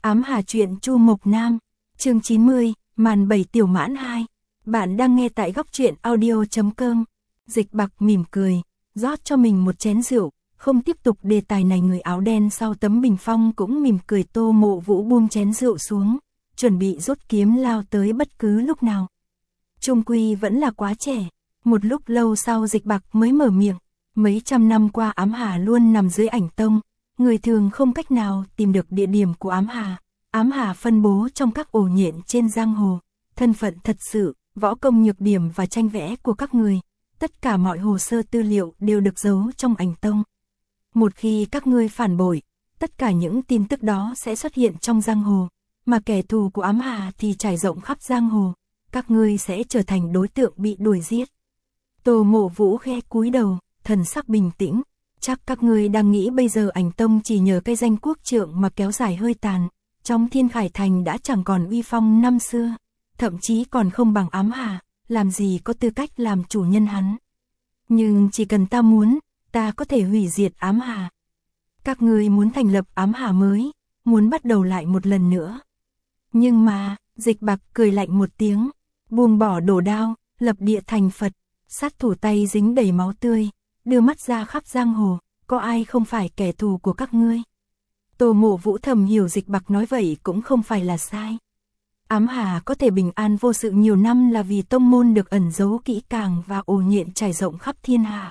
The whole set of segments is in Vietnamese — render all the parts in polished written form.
Ám Hà truyện Chu Mộc Nam, chương 90, màn 7 tiểu mãn 2. Bạn đang nghe tại góc truyện audio.com. Dịch Bạc mỉm cười, rót cho mình một chén rượu, không tiếp tục đề tài này. Người áo đen sau tấm bình phong cũng mỉm cười. Tô Mộ Vũ buông chén rượu xuống, chuẩn bị rút kiếm lao tới bất cứ lúc nào. Trung quy vẫn là quá trẻ. Một lúc lâu sau Dịch Bạc mới mở miệng, mấy trăm năm qua Ám Hà luôn nằm dưới ảnh tông. Người thường không cách nào tìm được địa điểm của Ám Hà. Ám Hà phân bố trong các ổ nhện trên giang hồ. Thân phận thật sự, võ công nhược điểm và tranh vẽ của các người. Tất cả mọi hồ sơ tư liệu đều được giấu trong ảnh tông. Một khi các ngươi phản bội, tất cả những tin tức đó sẽ xuất hiện trong giang hồ. Mà kẻ thù của Ám Hà thì trải rộng khắp giang hồ. Các ngươi sẽ trở thành đối tượng bị đuổi giết. Tô Mộ Vũ khẽ cúi đầu, thần sắc bình tĩnh. Chắc các ngươi đang nghĩ bây giờ ảnh tông chỉ nhờ cây danh quốc trượng mà kéo dài hơi tàn. Trong Thiên Khải Thành đã chẳng còn uy phong năm xưa. Thậm chí còn không bằng Ám Hà, làm gì có tư cách làm chủ nhân hắn. Nhưng chỉ cần ta muốn, ta có thể hủy diệt Ám Hà. Các ngươi muốn thành lập Ám Hà mới, muốn bắt đầu lại một lần nữa. Nhưng mà, Dịch Bạc cười lạnh một tiếng, buông bỏ đồ đao, lập địa thành Phật, sát thủ tay dính đầy máu tươi, đưa mắt ra khắp giang hồ, có ai không phải kẻ thù của các ngươi? Tô Mộ Vũ thầm hiểu Dịch Bạc nói vậy cũng không phải là sai. Ám Hà có thể bình an vô sự nhiều năm là vì tông môn được ẩn giấu kỹ càng và ổ nhện trải rộng khắp thiên hạ.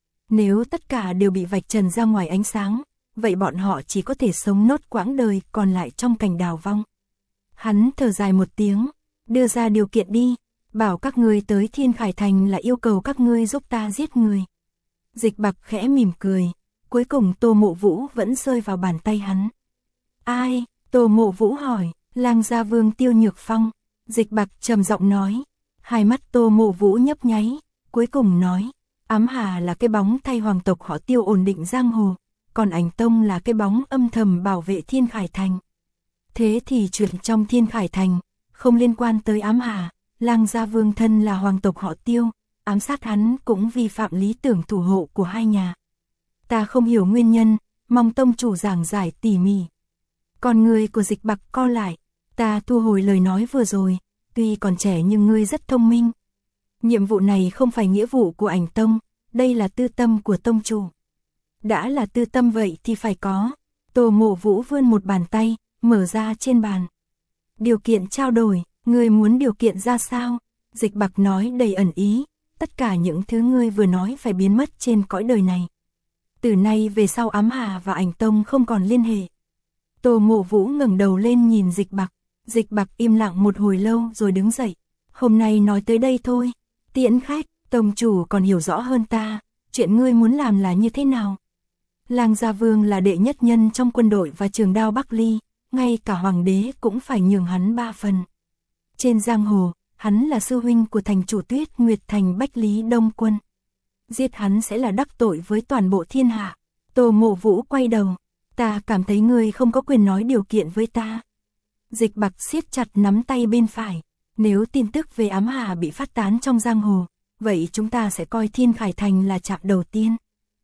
Nếu tất cả đều bị vạch trần ra ngoài ánh sáng, vậy bọn họ chỉ có thể sống nốt quãng đời còn lại trong cảnh đào vong. Hắn thở dài một tiếng, đưa ra điều kiện đi, bảo các ngươi tới Thiên Khải Thành là yêu cầu các ngươi giúp ta giết người. Dịch Bạc khẽ mỉm cười, cuối cùng Tô Mộ Vũ vẫn rơi vào bàn tay hắn. Ai? Tô Mộ Vũ hỏi. Lang gia vương Tiêu Nhược Phong. Dịch Bạc trầm giọng nói. Hai mắt Tô Mộ Vũ nhấp nháy, cuối cùng nói. Ám Hà là cái bóng thay hoàng tộc họ Tiêu ổn định giang hồ, còn ảnh tông là cái bóng âm thầm bảo vệ Thiên Khải Thành. Thế thì chuyện trong Thiên Khải Thành không liên quan tới Ám Hà. Lang gia vương thân là hoàng tộc họ Tiêu, ám sát hắn cũng vi phạm lý tưởng thủ hộ của hai nhà. Ta không hiểu nguyên nhân, mong tông chủ giảng giải tỉ mỉ. Con người của Dịch Bạc co lại, ta thu hồi lời nói vừa rồi, tuy còn trẻ nhưng ngươi rất thông minh. Nhiệm vụ này không phải nghĩa vụ của ảnh tông, đây là tư tâm của tông chủ. Đã là tư tâm vậy thì phải có. Tô Mộ Vũ vươn một bàn tay, mở ra trên bàn. Điều kiện trao đổi, ngươi muốn điều kiện ra sao? Dịch Bạc nói đầy ẩn ý, tất cả những thứ ngươi vừa nói phải biến mất trên cõi đời này. Từ nay về sau Ám Hà và ảnh tông không còn liên hệ. Tô Mộ Vũ ngẩng đầu lên nhìn Dịch Bạc. Dịch Bạc im lặng một hồi lâu rồi đứng dậy. Hôm nay nói tới đây thôi. Tiễn khách, tông chủ còn hiểu rõ hơn ta. Chuyện ngươi muốn làm là như thế nào? Lang gia vương là đệ nhất nhân trong quân đội và trường đao Bắc Ly. Ngay cả hoàng đế cũng phải nhường hắn 3 phần. Trên giang hồ, hắn là sư huynh của thành chủ Tuyết Nguyệt Thành Bách Lý Đông Quân. Giết hắn sẽ là đắc tội với toàn bộ thiên hạ. Tô Mộ Vũ quay đầu. Ta cảm thấy ngươi không có quyền nói điều kiện với ta. Dịch Bạc siết chặt nắm tay bên phải. Nếu tin tức về Ám Hà bị phát tán trong giang hồ, vậy chúng ta sẽ coi Thiên Khải Thành là trạm đầu tiên.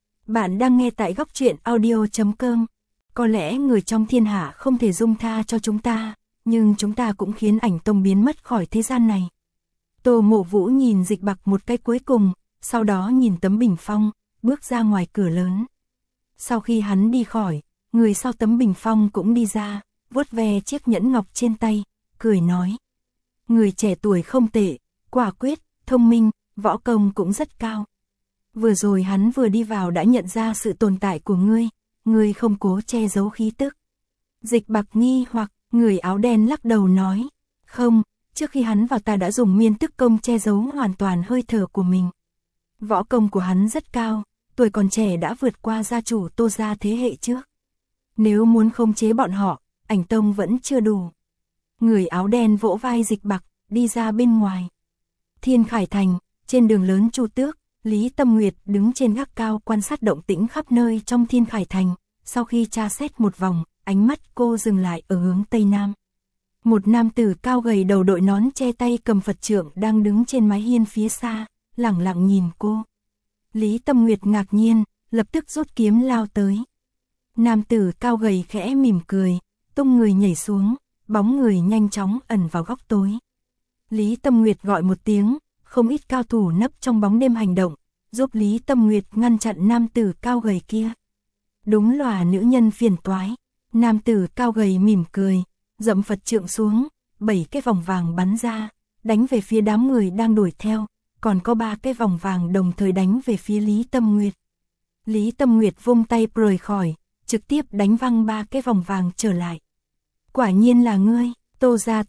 Bạn đang nghe tại góc truyện audio.com. Có lẽ người trong thiên hạ không thể dung tha cho chúng ta, nhưng chúng ta cũng khiến ảnh tông biến mất khỏi thế gian này. Tô Mộ Vũ nhìn Dịch Bạc một cái cuối cùng, sau đó nhìn tấm bình phong, bước ra ngoài cửa lớn. Sau khi hắn đi khỏi, người sau tấm bình phong cũng đi ra, vuốt ve chiếc nhẫn ngọc trên tay, cười nói. Người trẻ tuổi không tệ, quả quyết, thông minh, võ công cũng rất cao. Vừa rồi hắn vừa đi vào đã nhận ra sự tồn tại của ngươi không cố che giấu khí tức. Dịch Bạc nghi hoặc, người áo đen lắc đầu nói. Không, trước khi hắn vào ta đã dùng miên tức công che giấu hoàn toàn hơi thở của mình. Võ công của hắn rất cao, tuổi còn trẻ đã vượt qua gia chủ Tô gia thế hệ trước. Nếu muốn khống chế bọn họ, ảnh tông vẫn chưa đủ. Người áo đen vỗ vai Dịch Bạc, đi ra bên ngoài. Thiên Khải Thành, trên đường lớn Chu Tước, Lý Tâm Nguyệt đứng trên gác cao quan sát động tĩnh khắp nơi trong Thiên Khải Thành. Sau khi tra xét một vòng, ánh mắt cô dừng lại ở hướng Tây Nam. Một nam tử cao gầy đầu đội nón che tay cầm Phật trượng đang đứng trên mái hiên phía xa, lẳng lặng nhìn cô. Lý Tâm Nguyệt ngạc nhiên, lập tức rút kiếm lao tới. Nam tử cao gầy khẽ mỉm cười, tung người nhảy xuống, bóng người nhanh chóng ẩn vào góc tối. Lý Tâm Nguyệt gọi một tiếng, không ít cao thủ nấp trong bóng đêm hành động, giúp Lý Tâm Nguyệt ngăn chặn nam tử cao gầy kia. Đúng là nữ nhân phiền toái. Nam tử cao gầy mỉm cười, dậm Phật trượng xuống, 7 cái vòng vàng bắn ra, đánh về phía đám người đang đuổi theo, còn có 3 cái vòng vàng đồng thời đánh về phía Lý Tâm Nguyệt. Lý Tâm Nguyệt vung tay rời khỏi, trực tiếp đánh văng 3 cái vòng vàng trở lại. Quả nhiên là ngươi, Tô gia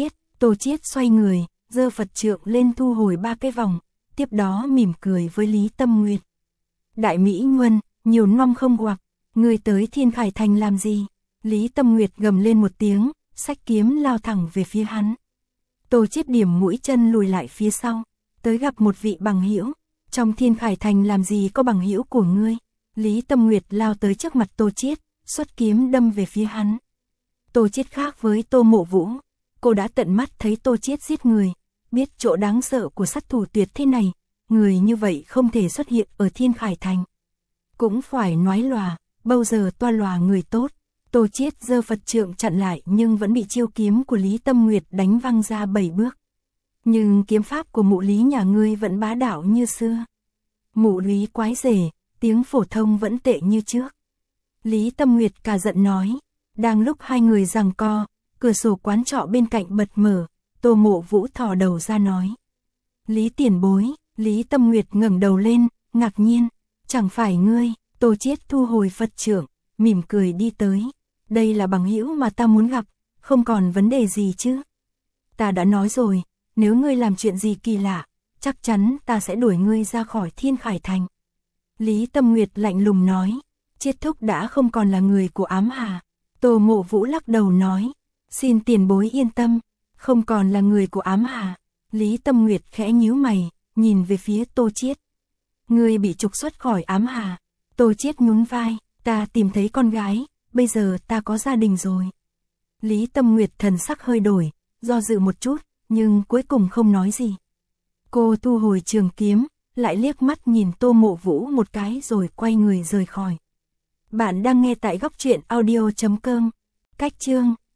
Tô Chiết xoay người, giơ Phật trượng lên thu hồi 3 cái vòng, tiếp đó mỉm cười với Lý Tâm Nguyệt. Đại Mỹ Nguân, nhiều năm không gặp, ngươi tới Thiên Khải Thành làm gì? Lý Tâm Nguyệt gầm lên một tiếng, xách kiếm lao thẳng về phía hắn. Tô Chiết điểm mũi chân lùi lại phía sau, tới gặp một vị bằng hữu, trong Thiên Khải Thành làm gì có bằng hữu của ngươi? Lý Tâm Nguyệt lao tới trước mặt Tô Chiết, xuất kiếm đâm về phía hắn. Tô Chiết khác với Tô Mộ Vũ, cô đã tận mắt thấy Tô Chiết giết người, biết chỗ đáng sợ của sát thủ tuyệt thế này, người như vậy không thể xuất hiện ở Thiên Khải Thành. Cũng phải nói lòa, bao giờ toa lòa người tốt. Tô Chiết giơ Phật trượng chặn lại nhưng vẫn bị chiêu kiếm của Lý Tâm Nguyệt đánh văng ra 7 bước. Nhưng kiếm pháp của mụ Lý nhà ngươi vẫn bá đạo như xưa. Mụ Lý quái rể, tiếng phổ thông vẫn tệ như trước. Lý Tâm Nguyệt cả giận nói. Đang lúc hai người giằng co, cửa sổ quán trọ bên cạnh bật mở, Tô Mộ Vũ thò đầu ra nói. Lý tiền bối, Lý Tâm Nguyệt ngẩng đầu lên, ngạc nhiên, chẳng phải ngươi? Tô Chiết thu hồi Phật trượng, mỉm cười đi tới. Đây là bằng hữu mà ta muốn gặp, không còn vấn đề gì chứ? Ta đã nói rồi, nếu ngươi làm chuyện gì kỳ lạ, chắc chắn ta sẽ đuổi ngươi ra khỏi Thiên Khải Thành. Lý Tâm Nguyệt lạnh lùng nói, Chiết thúc đã không còn là người của Ám Hà. Tô Mộ Vũ lắc đầu nói, xin tiền bối yên tâm, không còn là người của Ám Hà. Lý Tâm Nguyệt khẽ nhíu mày, nhìn về phía Tô Chiết. Ngươi bị trục xuất khỏi Ám Hà. Tô Chiết nhún vai, ta tìm thấy con gái, bây giờ ta có gia đình rồi. Lý Tâm Nguyệt thần sắc hơi đổi, do dự một chút, nhưng cuối cùng không nói gì. Cô thu hồi trường kiếm, lại liếc mắt nhìn Tô Mộ Vũ một cái rồi quay người rời khỏi. Bạn đang nghe tại góc truyện audio.com. Cách chương